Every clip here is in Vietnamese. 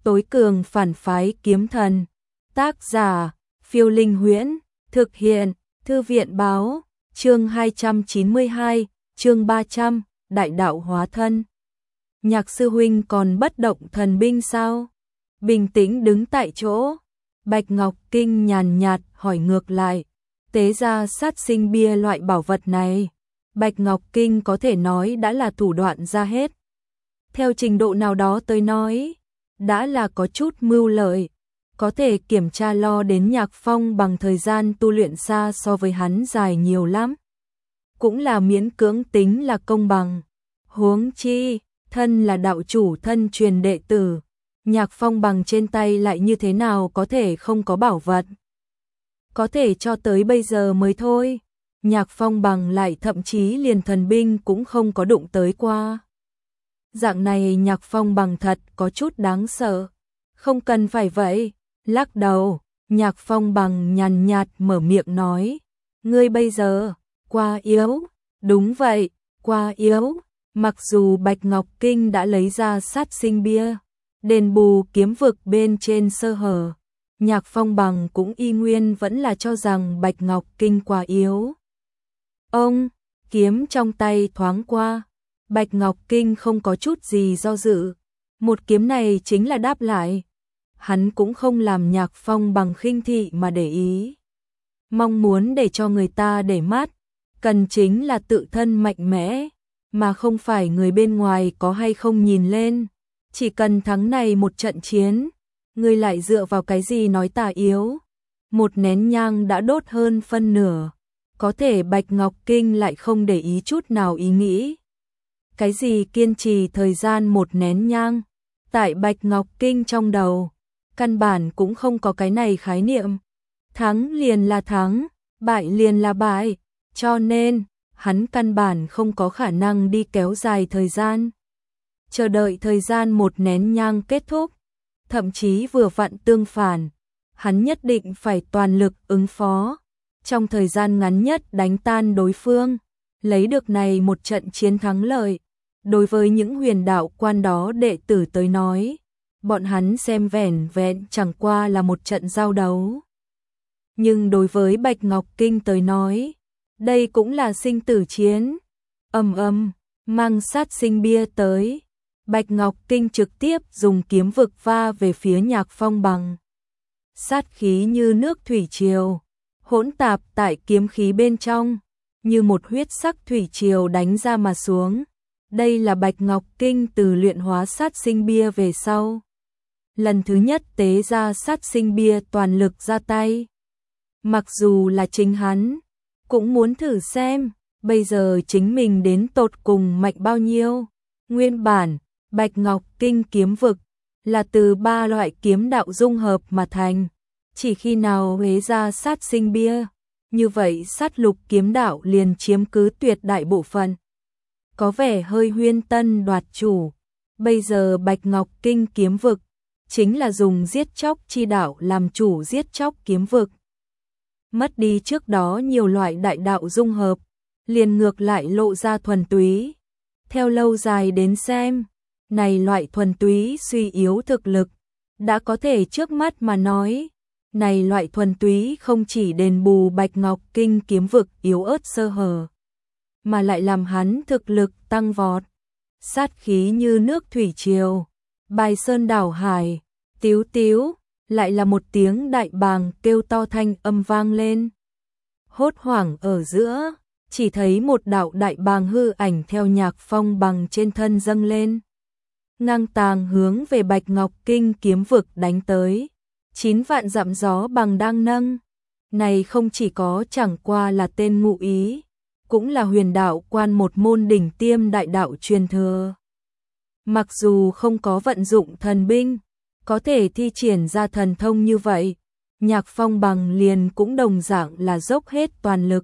tối cường phản phái kiếm thần. Tác giả, Phiêu Linh Huyễn, thực hiện, Thư viện báo, chương 292, chương 300, đại đạo hóa thân. Nhạc sư huynh còn bất động thần binh sao? Bình tĩnh đứng tại chỗ, Bạch Ngọc Kinh nhàn nhạt hỏi ngược lại, tế ra sát sinh bia loại bảo vật này. Bạch Ngọc Kinh có thể nói đã là thủ đoạn ra hết. Theo trình độ nào đó tới nói, đã là có chút mưu lợi, có thể kiểm tra lo đến Nhạc Phong bằng thời gian tu luyện xa so với hắn dài nhiều lắm. Cũng là miễn cưỡng tính là công bằng. Huống chi, thân là đạo chủ thân truyền đệ tử, Nhạc Phong bằng trên tay lại như thế nào có thể không có bảo vật. Có thể cho tới bây giờ mới thôi, Nhạc Phong bằng lại thậm chí liền thần binh cũng không có đụng tới qua. Dạng này Nhạc Phong bằng thật có chút đáng sợ. Không cần phải vậy, lắc đầu, Nhạc Phong bằng nhàn nhạt mở miệng nói, ngươi bây giờ, quá yếu. Đúng vậy, quá yếu. Mặc dù Bạch Ngọc Kinh đã lấy ra sát sinh bia, đền bù kiếm vực bên trên sơ hở, Nhạc Phong bằng cũng y nguyên vẫn là cho rằng Bạch Ngọc Kinh quá yếu. Ông, kiếm trong tay thoáng qua, Bạch Ngọc Kinh không có chút gì do dự, một kiếm này chính là đáp lại. Hắn cũng không làm Nhạc Phong bằng khinh thị mà để ý. Mong muốn để cho người ta để mắt, cần chính là tự thân mạnh mẽ, mà không phải người bên ngoài có hay không nhìn lên. Chỉ cần thắng này một trận chiến, ngươi lại dựa vào cái gì nói ta yếu. Một nén nhang đã đốt hơn phân nửa, có thể Bạch Ngọc Kinh lại không để ý chút nào ý nghĩ. Cái gì kiên trì thời gian một nén nhang, tại Bạch Ngọc Kinh trong đầu, căn bản cũng không có cái này khái niệm. Thắng liền là thắng, bại liền là bại, cho nên hắn căn bản không có khả năng đi kéo dài thời gian. Chờ đợi thời gian một nén nhang kết thúc, thậm chí vừa vặn tương phản, hắn nhất định phải toàn lực ứng phó, trong thời gian ngắn nhất đánh tan đối phương, lấy được này một trận chiến thắng lợi. Đối với những huyền đạo quan đó đệ tử tới nói, bọn hắn xem vẻn vẹn chẳng qua là một trận giao đấu. Nhưng đối với Bạch Ngọc Kinh tới nói, đây cũng là sinh tử chiến. Mang sát sinh bia tới. Bạch Ngọc Kinh trực tiếp dùng kiếm vực va về phía Nhạc Phong bằng. Sát khí như nước thủy triều, hỗn tạp tại kiếm khí bên trong, như một huyết sắc thủy triều đánh ra mà xuống. Đây là Bạch Ngọc Kinh từ luyện hóa sát sinh bia về sau. Lần thứ nhất tế ra sát sinh bia toàn lực ra tay. Mặc dù là chính hắn, cũng muốn thử xem, bây giờ chính mình đến tột cùng mạnh bao nhiêu. Nguyên bản, Bạch Ngọc Kinh kiếm vực, là từ 3 loại kiếm đạo dung hợp mà thành. Chỉ khi nào huế ra sát sinh bia, như vậy sát lục kiếm đạo liền chiếm cứ tuyệt đại bộ phận. Có vẻ hơi huyên tân đoạt chủ. Bây giờ Bạch Ngọc Kinh kiếm vực, chính là dùng giết chóc chi đạo làm chủ giết chóc kiếm vực. Mất đi trước đó nhiều loại đại đạo dung hợp, liền ngược lại lộ ra thuần túy. Theo lâu dài đến xem, này loại thuần túy suy yếu thực lực, đã có thể trước mắt mà nói, này loại thuần túy không chỉ đền bù Bạch Ngọc Kinh kiếm vực yếu ớt sơ hở, mà lại làm hắn thực lực tăng vọt. Sát khí như nước thủy triều, bài sơn đảo hải, tíu tíu, lại là một tiếng đại bàng kêu to thanh âm vang lên. Hốt hoảng ở giữa, chỉ thấy một đạo đại bàng hư ảnh theo Nhạc Phong bằng trên thân dâng lên, ngang tàng hướng về Bạch Ngọc Kinh kiếm vực đánh tới. 9 vạn dặm gió bằng đang nâng. Này không chỉ có chẳng qua là tên ngụ ý, cũng là huyền đạo quan một môn đỉnh tiêm đại đạo truyền thừa. Mặc dù không có vận dụng thần binh, có thể thi triển ra thần thông như vậy, Nhạc Phong bằng liền cũng đồng dạng là dốc hết toàn lực.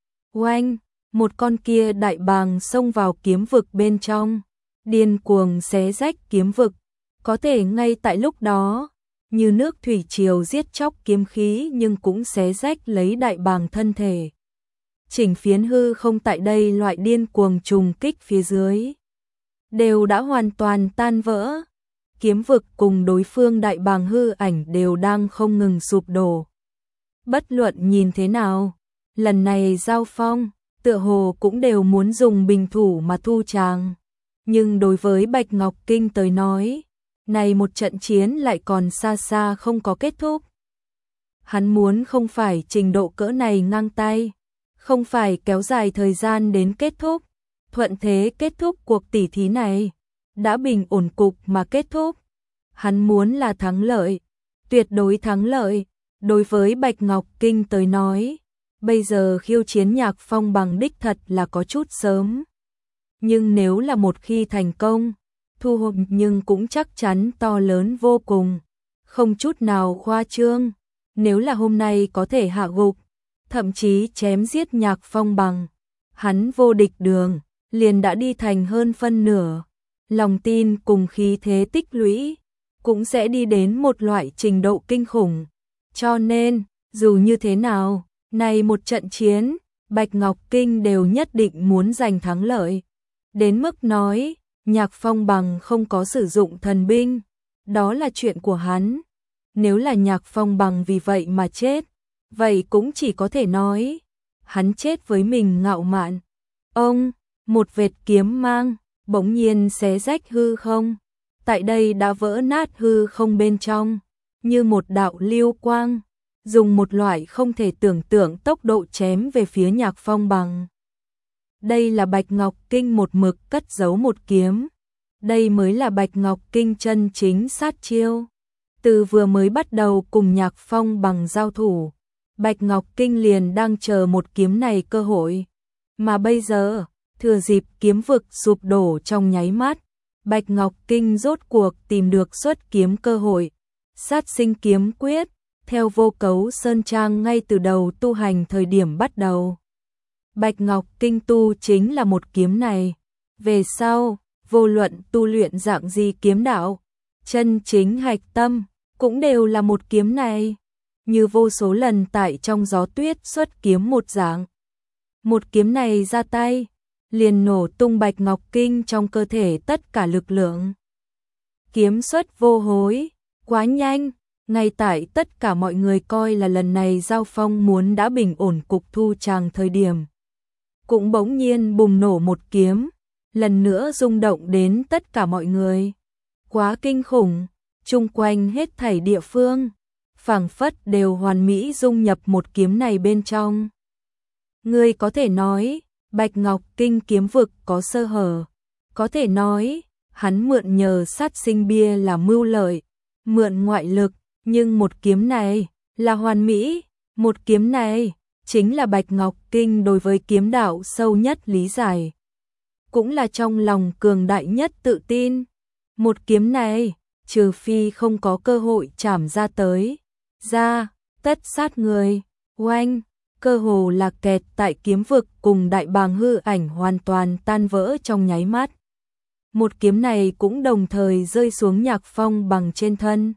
Oanh, một con kia đại bàng xông vào kiếm vực bên trong, điên cuồng xé rách kiếm vực, có thể ngay tại lúc đó, như nước thủy triều giết chóc kiếm khí nhưng cũng xé rách lấy đại bàng thân thể. Chỉnh phiến hư không tại đây loại điên cuồng trùng kích phía dưới, đều đã hoàn toàn tan vỡ. kiếm vực cùng đối phương đại bàng hư ảnh đều đang không ngừng sụp đổ. Bất luận nhìn thế nào, lần này giao phong, tựa hồ cũng đều muốn dùng bình thủ mà thu chàng. Nhưng đối với Bạch Ngọc Kinh tới nói, này một trận chiến lại còn xa xa không có kết thúc. Hắn muốn không phải trình độ cỡ này ngang tay, không phải kéo dài thời gian đến kết thúc, thuận thế kết thúc cuộc tỉ thí này, đã bình ổn cục mà kết thúc. Hắn muốn là thắng lợi, tuyệt đối thắng lợi. Đối với Bạch Ngọc Kinh tới nói, bây giờ khiêu chiến Nhạc Phong bằng đích thật là có chút sớm. Nhưng nếu là một khi thành công, thu hoạch nhưng cũng chắc chắn to lớn vô cùng, không chút nào khoa trương. Nếu là hôm nay có thể hạ gục, thậm chí chém giết Nhạc Phong bằng, hắn vô địch đường, liền đã đi thành hơn phân nửa. Lòng tin cùng khí thế tích lũy, cũng sẽ đi đến một loại trình độ kinh khủng. Cho nên, dù như thế nào, này một trận chiến, Bạch Ngọc Kinh đều nhất định muốn giành thắng lợi. Đến mức nói, Nhạc Phong bằng không có sử dụng thần binh, đó là chuyện của hắn. Nếu là Nhạc Phong bằng vì vậy mà chết, vậy cũng chỉ có thể nói, hắn chết với mình ngạo mạn. Ông, một vệt kiếm mang, bỗng nhiên xé rách hư không. Tại đây đã vỡ nát hư không bên trong, như một đạo lưu quang, dùng một loại không thể tưởng tượng tốc độ chém về phía Nhạc Phong bằng. Đây là Bạch Ngọc Kinh một mực cất giấu một kiếm. Đây mới là Bạch Ngọc Kinh chân chính sát chiêu. Từ vừa mới bắt đầu cùng Nhạc Phong bằng giao thủ, Bạch Ngọc Kinh liền đang chờ một kiếm này cơ hội. Mà bây giờ, thừa dịp kiếm vực sụp đổ trong nháy mắt, Bạch Ngọc Kinh rốt cuộc tìm được xuất kiếm cơ hội. Sát sinh kiếm quyết, theo Vô Cấu Sơn Trang ngay từ đầu tu hành thời điểm bắt đầu. Bạch Ngọc Kinh tu chính là một kiếm này. Về sau, vô luận tu luyện dạng gì kiếm đạo, chân chính hạch tâm, cũng đều là một kiếm này. Như vô số lần tại trong gió tuyết xuất kiếm một dạng. Một kiếm này ra tay, liền nổ tung Bạch Ngọc Kinh trong cơ thể tất cả lực lượng. Kiếm xuất vô hối, quá nhanh, ngay tại tất cả mọi người coi là lần này giao phong muốn đã bình ổn cục thu chàng thời điểm. Cũng bỗng nhiên bùng nổ một kiếm, lần nữa rung động đến tất cả mọi người. Quá kinh khủng, chung quanh hết thảy địa phương, phảng phất đều hoàn mỹ dung nhập một kiếm này bên trong. Người có thể nói, Bạch Ngọc Kinh kiếm vực có sơ hở, có thể nói, hắn mượn nhờ sát sinh bia là mưu lợi, mượn ngoại lực, nhưng một kiếm này là hoàn mỹ, một kiếm này chính là Bạch Ngọc Kinh đối với kiếm đạo sâu nhất lý giải, cũng là trong lòng cường đại nhất tự tin. Một kiếm này, trừ phi không có cơ hội chảm ra tới, ra, tất sát người, oanh, cơ hồ là kẹt tại kiếm vực cùng đại bàng hư ảnh hoàn toàn tan vỡ trong nháy mắt. Một kiếm này cũng đồng thời rơi xuống Nhạc Phong bằng trên thân.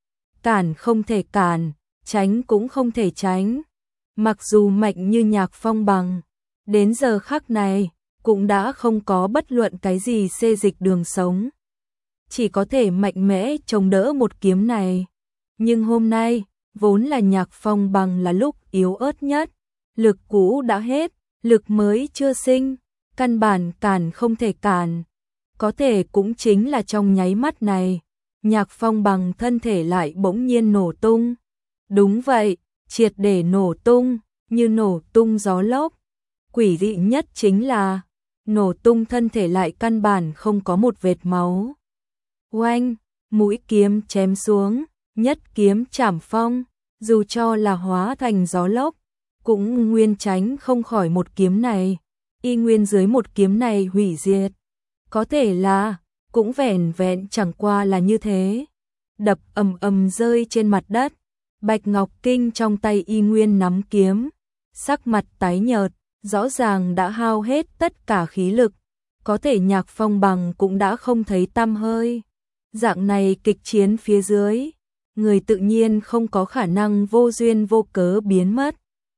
Cản không thể cản, tránh cũng không thể tránh. Mặc dù mạnh như Nhạc Phong bằng, đến giờ khắc này, cũng đã không có bất luận cái gì xê dịch đường sống. Chỉ có thể mạnh mẽ chống đỡ một kiếm này. Nhưng hôm nay, vốn là Nhạc Phong bằng là lúc yếu ớt nhất. Lực cũ đã hết, lực mới chưa sinh, căn bản cản không thể cản. Có thể cũng chính là trong nháy mắt này, Nhạc Phong bằng thân thể lại bỗng nhiên nổ tung. Đúng vậy, triệt để nổ tung, như nổ tung gió lốc. Quỷ dị nhất chính là, nổ tung thân thể lại căn bản không có một vệt máu. Oanh, mũi kiếm chém xuống, nhất kiếm chảm phong, dù cho là hóa thành gió lốc, cũng nguyên tránh không khỏi một kiếm này, y nguyên dưới một kiếm này hủy diệt. Có thể là, cũng vẻn vẹn chẳng qua là như thế. Đập ầm ầm rơi trên mặt đất, Bạch Ngọc Kinh trong tay y nguyên nắm kiếm, sắc mặt tái nhợt, rõ ràng đã hao hết tất cả khí lực. Có thể Nhạc Phong bằng cũng đã không thấy tăm hơi. Dạng này kịch chiến phía dưới, người tự nhiên không có khả năng vô duyên vô cớ biến mất.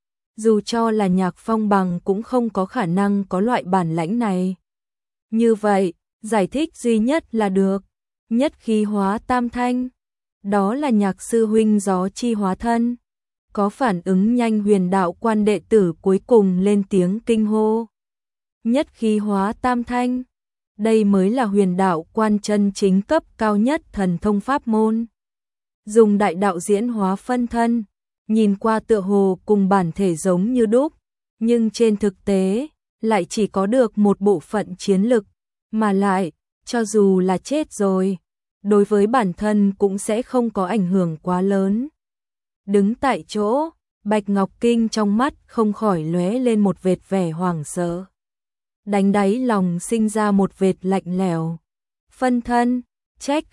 Dù cho là Nhạc Phong bằng cũng không có khả năng có loại bản lãnh này. Như vậy, giải thích duy nhất là được. Nhất khí hóa tam thanh, đó là Nhạc sư huynh gió chi hóa thân. Có phản ứng nhanh Huyền đạo quan đệ tử cuối cùng lên tiếng kinh hô. Nhất khí hóa tam thanh, đây mới là Huyền đạo quan chân chính cấp cao nhất thần thông pháp môn. Dùng đại đạo diễn hóa phân thân, nhìn qua tựa hồ cùng bản thể giống như đúc, nhưng trên thực tế lại chỉ có được một bộ phận chiến lực, mà lại, cho dù là chết rồi, đối với bản thân cũng sẽ không có ảnh hưởng quá lớn. Đứng tại chỗ, Bạch Ngọc Kinh trong mắt không khỏi lóe lên một vệt vẻ hoảng sợ. Đánh đáy lòng sinh ra một vệt lạnh lẽo. Phân thân, trách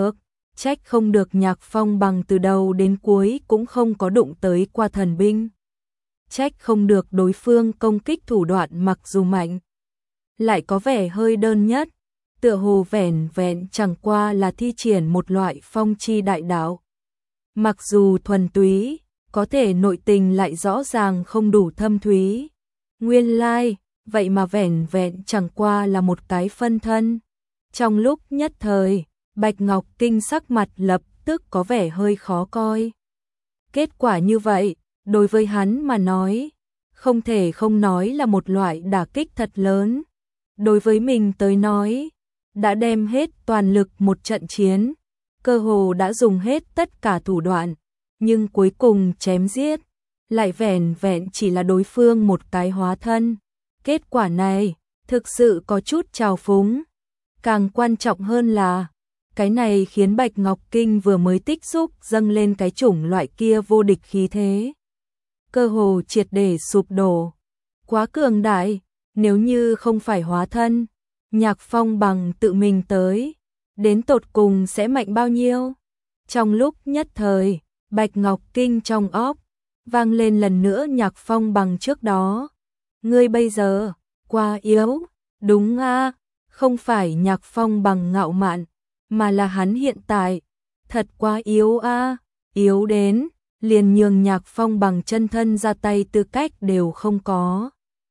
không được Nhạc Phong Bằng từ đầu đến cuối cũng không có đụng tới qua thần binh. Trách không được đối phương công kích thủ đoạn mặc dù mạnh, lại có vẻ hơi đơn nhất, tựa hồ vẻn vẹn chẳng qua là thi triển một loại phong chi đại đạo. Mặc dù thuần túy, có thể nội tình lại rõ ràng không đủ thâm thúy. Nguyên lai, vậy mà vẻn vẹn chẳng qua là một cái phân thân. Trong lúc nhất thời, Bạch Ngọc Kinh sắc mặt lập tức có vẻ hơi khó coi. Kết quả như vậy, đối với hắn mà nói, không thể không nói là một loại đả kích thật lớn. Đối với mình tới nói, đã đem hết toàn lực một trận chiến, cơ hồ đã dùng hết tất cả thủ đoạn, nhưng cuối cùng chém giết, lại vẻn vẹn chỉ là đối phương một cái hóa thân. Kết quả này, thực sự có chút trào phúng. Càng quan trọng hơn là, cái này khiến Bạch Ngọc Kinh vừa mới tích xúc dâng lên cái chủng loại kia vô địch khí thế. Cơ hồ triệt để sụp đổ. Quá cường đại, nếu như không phải hóa thân, Nhạc Phong Bằng tự mình tới, đến tột cùng sẽ mạnh bao nhiêu? Trong lúc nhất thời, Bạch Ngọc Kinh trong óc vang lên lần nữa Nhạc Phong Bằng trước đó. Ngươi bây giờ, quá yếu, đúng a, không phải Nhạc Phong Bằng ngạo mạn, mà là hắn hiện tại, thật quá yếu a, yếu đến, liền nhường Nhạc Phong Bằng chân thân ra tay tư cách đều không có.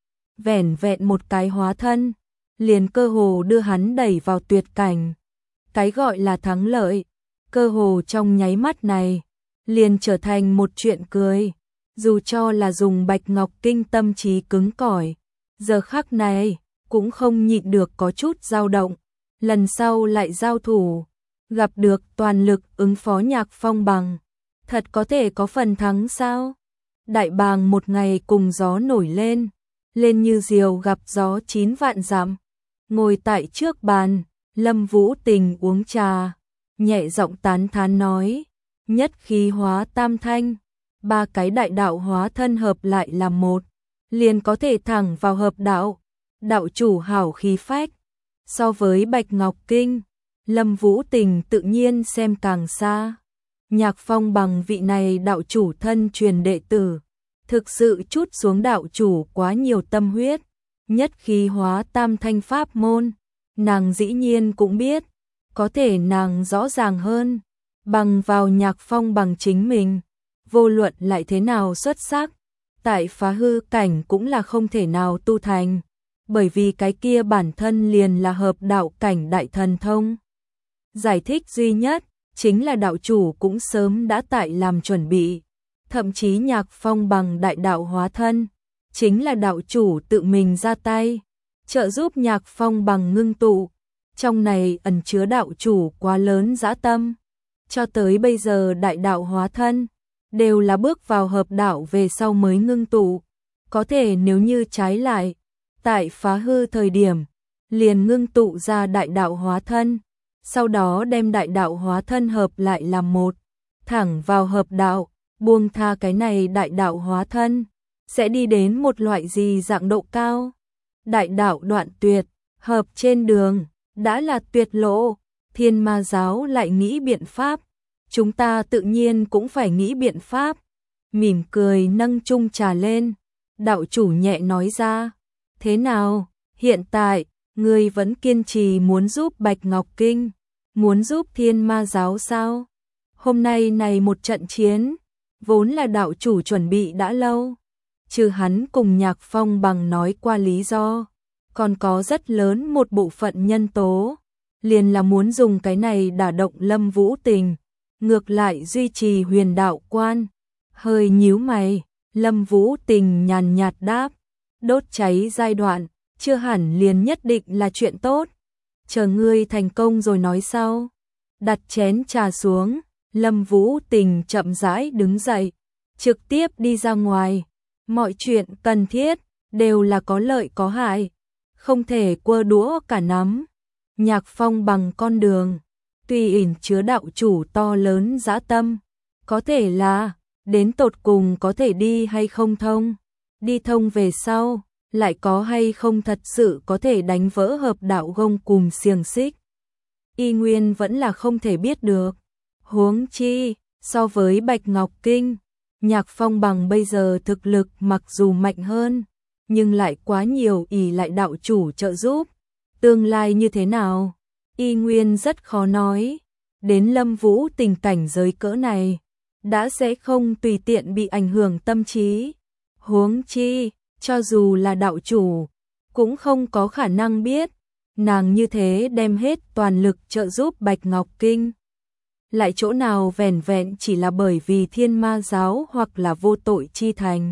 Vẻn vẹn một cái hóa thân, liền cơ hồ đưa hắn đẩy vào tuyệt cảnh. Cái gọi là thắng lợi, cơ hồ trong nháy mắt này, liền trở thành một chuyện cười. Dù cho là dùng Bạch Ngọc Kinh tâm trí cứng cỏi, giờ khắc này cũng không nhịn được có chút dao động. Lần sau lại giao thủ, gặp được toàn lực ứng phó Nhạc Phong Bằng, thật có thể có phần thắng sao? Đại bàng một ngày cùng gió nổi lên, lên như diều gặp gió 9 vạn dặm. Ngồi tại trước bàn, Lâm Vũ Tình uống trà, nhẹ giọng tán thán nói, nhất khí hóa tam thanh, ba cái đại đạo hóa thân hợp lại làm một, liền có thể thẳng vào hợp đạo. Đạo chủ hảo khí phách. So với Bạch Ngọc Kinh, Lâm Vũ Tình tự nhiên xem càng xa. Nhạc Phong Bằng vị này đạo chủ thân truyền đệ tử, thực sự chút xuống đạo chủ quá nhiều tâm huyết. Nhất khí hóa tam thanh pháp môn, nàng dĩ nhiên cũng biết, có thể nàng rõ ràng hơn, bằng vào Nhạc Phong Bằng chính mình, vô luận lại thế nào xuất sắc, tại phá hư cảnh cũng là không thể nào tu thành, bởi vì cái kia bản thân liền là hợp đạo cảnh đại thần thông. Giải thích duy nhất, chính là đạo chủ cũng sớm đã tại làm chuẩn bị, thậm chí Nhạc Phong Bằng đại đạo hóa thân, chính là đạo chủ tự mình ra tay, trợ giúp Nhạc Phong Bằng ngưng tụ, trong này ẩn chứa đạo chủ quá lớn dã tâm. Cho tới bây giờ đại đạo hóa thân, đều là bước vào hợp đạo về sau mới ngưng tụ, có thể nếu như trái lại, tại phá hư thời điểm, liền ngưng tụ ra đại đạo hóa thân, sau đó đem đại đạo hóa thân hợp lại làm một, thẳng vào hợp đạo, buông tha cái này đại đạo hóa thân, sẽ đi đến một loại gì dạng độ cao. Đại đạo đoạn tuyệt, hợp trên đường, đã là tuyệt lộ, Thiên Ma giáo lại nghĩ biện pháp, chúng ta tự nhiên cũng phải nghĩ biện pháp. Mỉm cười nâng chung trà lên, đạo chủ nhẹ nói ra, thế nào, hiện tại, ngươi vẫn kiên trì muốn giúp Bạch Ngọc Kinh, muốn giúp Thiên Ma giáo sao? Hôm nay này một trận chiến, vốn là đạo chủ chuẩn bị đã lâu, trừ hắn cùng Nhạc Phong Bằng nói qua lý do, còn có rất lớn một bộ phận nhân tố, liền là muốn dùng cái này đả động Lâm Vũ Tình, ngược lại duy trì huyền đạo quan. Hơi nhíu mày, Lâm Vũ Tình nhàn nhạt đáp, đốt cháy giai đoạn, chưa hẳn liền nhất định là chuyện tốt. Chờ ngươi thành công rồi nói sau. Đặt chén trà xuống, Lâm Vũ Tình chậm rãi đứng dậy, trực tiếp đi ra ngoài. Mọi chuyện cần thiết đều là có lợi có hại, không thể quơ đũa cả nắm. Nhạc Phong bằng con đường, tuy ẩn chứa đạo chủ to lớn dã tâm, có thể là đến tột cùng có thể đi hay không thông. Đi thông về sau, lại có hay không thật sự có thể đánh vỡ hợp đạo gông cùm xiềng xích. Y nguyên vẫn là không thể biết được. Huống chi, so với Bạch Ngọc Kinh, Nhạc Phong bằng bây giờ thực lực mặc dù mạnh hơn, nhưng lại quá nhiều ỷ lại đạo chủ trợ giúp. Tương lai như thế nào, Y nguyên rất khó nói. Đến Lâm Vũ Tình cảnh giới cỡ này, đã sẽ không tùy tiện bị ảnh hưởng tâm trí. Huống chi, cho dù là đạo chủ, cũng không có khả năng biết, nàng như thế đem hết toàn lực trợ giúp Bạch Ngọc Kinh. Lại chỗ nào vẻn vẹn chỉ là bởi vì Thiên Ma giáo hoặc là vô tội chi thành.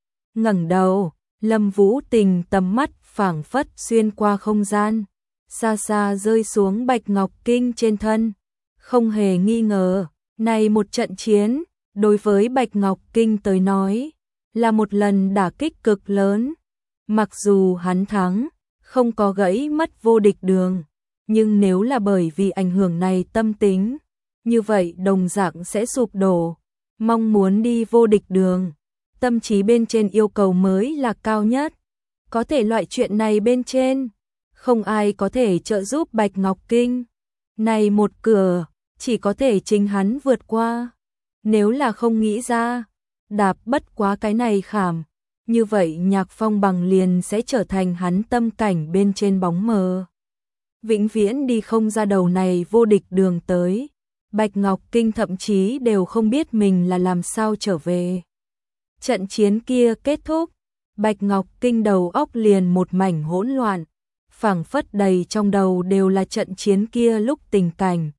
Ngẩng đầu, Lâm Vũ Tình tầm mắt phảng phất xuyên qua không gian, xa xa rơi xuống Bạch Ngọc Kinh trên thân. Không hề nghi ngờ, này một trận chiến, đối với Bạch Ngọc Kinh tới nói, là một lần đả kích cực lớn. Mặc dù hắn thắng, không có gãy mất vô địch đường, nhưng nếu là bởi vì ảnh hưởng này tâm tính, như vậy đồng dạng sẽ sụp đổ. Mong muốn đi vô địch đường, tâm trí bên trên yêu cầu mới là cao nhất. Có thể loại chuyện này bên trên, không ai có thể trợ giúp Bạch Ngọc Kinh. Này một cửa, chỉ có thể chính hắn vượt qua. Nếu là không nghĩ ra, đạp bất quá cái này khảm, như vậy Nhạc Phong bằng liền sẽ trở thành hắn tâm cảnh bên trên bóng mờ. Vĩnh viễn đi không ra đầu này vô địch đường tới. Bạch Ngọc Kinh thậm chí đều không biết mình là làm sao trở về. Trận chiến kia kết thúc, Bạch Ngọc Kinh đầu óc liền một mảnh hỗn loạn, phảng phất đầy trong đầu đều là trận chiến kia lúc tình cảnh.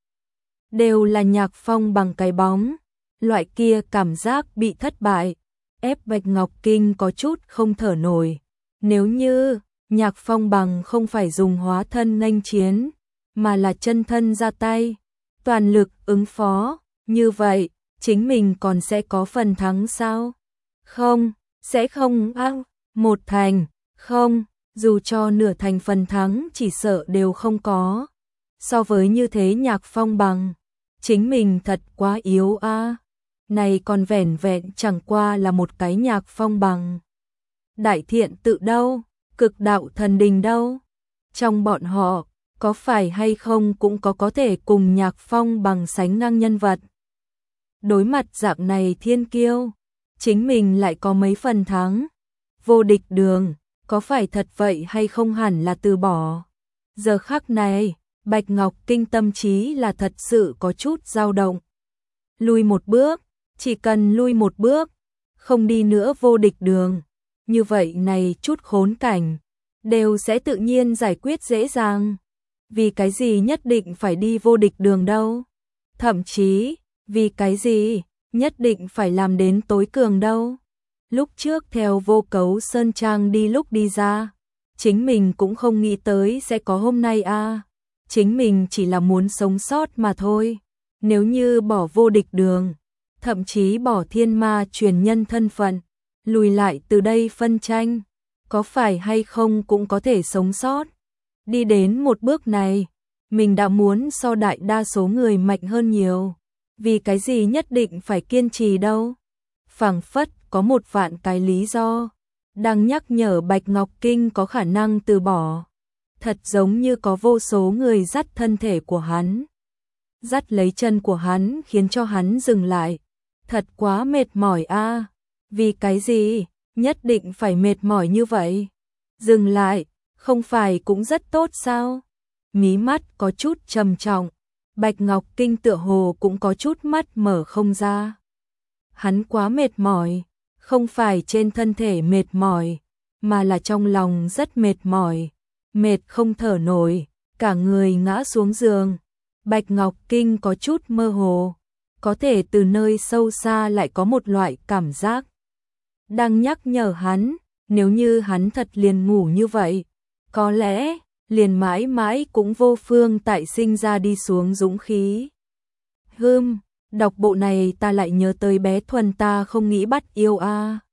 Đều là Nhạc Phong bằng cái bóng, loại kia cảm giác bị thất bại, ép Bạch Ngọc Kinh có chút không thở nổi. Nếu như Nhạc Phong bằng không phải dùng hóa thân nghênh chiến, mà là chân thân ra tay, toàn lực ứng phó, như vậy, chính mình còn sẽ có phần thắng sao? Không, sẽ không một thành, không, dù cho nửa thành phần thắng chỉ sợ đều không có. So với như thế Nhạc Phong bằng, chính mình thật quá yếu a. Này còn vẻn vẹn chẳng qua là một cái Nhạc Phong bằng. Đại Thiện Tự đâu, Cực Đạo Thần Đình đâu? Trong bọn họ, có phải hay không cũng có thể cùng Nhạc Phong bằng sánh ngang nhân vật. Đối mặt dạng này thiên kiêu, chính mình lại có mấy phần thắng. Vô địch đường, có phải thật vậy hay không hẳn là từ bỏ. Giờ khắc này, Bạch Ngọc Kinh tâm trí là thật sự có chút dao động. Lui một bước, chỉ cần lui một bước, không đi nữa vô địch đường. Như vậy này chút khốn cảnh, đều sẽ tự nhiên giải quyết dễ dàng. Vì cái gì nhất định phải đi vô địch đường đâu? Thậm chí, vì cái gì nhất định phải làm đến tối cường đâu? Lúc trước theo Vô Cấu Sơn Trang đi lúc đi ra, chính mình cũng không nghĩ tới sẽ có hôm nay a. Chính mình chỉ là muốn sống sót mà thôi. Nếu như bỏ vô địch đường, thậm chí bỏ thiên ma truyền nhân thân phận, lùi lại từ đây phân tranh, có phải hay không cũng có thể sống sót. Đi đến một bước này, mình đã muốn so đại đa số người mạnh hơn nhiều. Vì cái gì nhất định phải kiên trì đâu? Phảng phất có một vạn cái lý do đang nhắc nhở Bạch Ngọc Kinh có khả năng từ bỏ. Thật giống như có vô số người dắt thân thể của hắn, dắt lấy chân của hắn khiến cho hắn dừng lại. Thật quá mệt mỏi a. Vì cái gì nhất định phải mệt mỏi như vậy? Dừng lại, không phải cũng rất tốt sao? Mí mắt có chút trầm trọng, Bạch Ngọc Kinh tựa hồ cũng có chút mắt mở không ra. Hắn quá mệt mỏi, không phải trên thân thể mệt mỏi, mà là trong lòng rất mệt mỏi, mệt không thở nổi, cả người ngã xuống giường. Bạch Ngọc Kinh có chút mơ hồ, có thể từ nơi sâu xa lại có một loại cảm giác đang nhắc nhở hắn, nếu như hắn thật liền ngủ như vậy, có lẽ liền mãi mãi cũng vô phương tại sinh ra đi xuống dũng khí. Đọc bộ này ta lại nhớ tới bé Thuần ta không nghĩ bắt yêu a.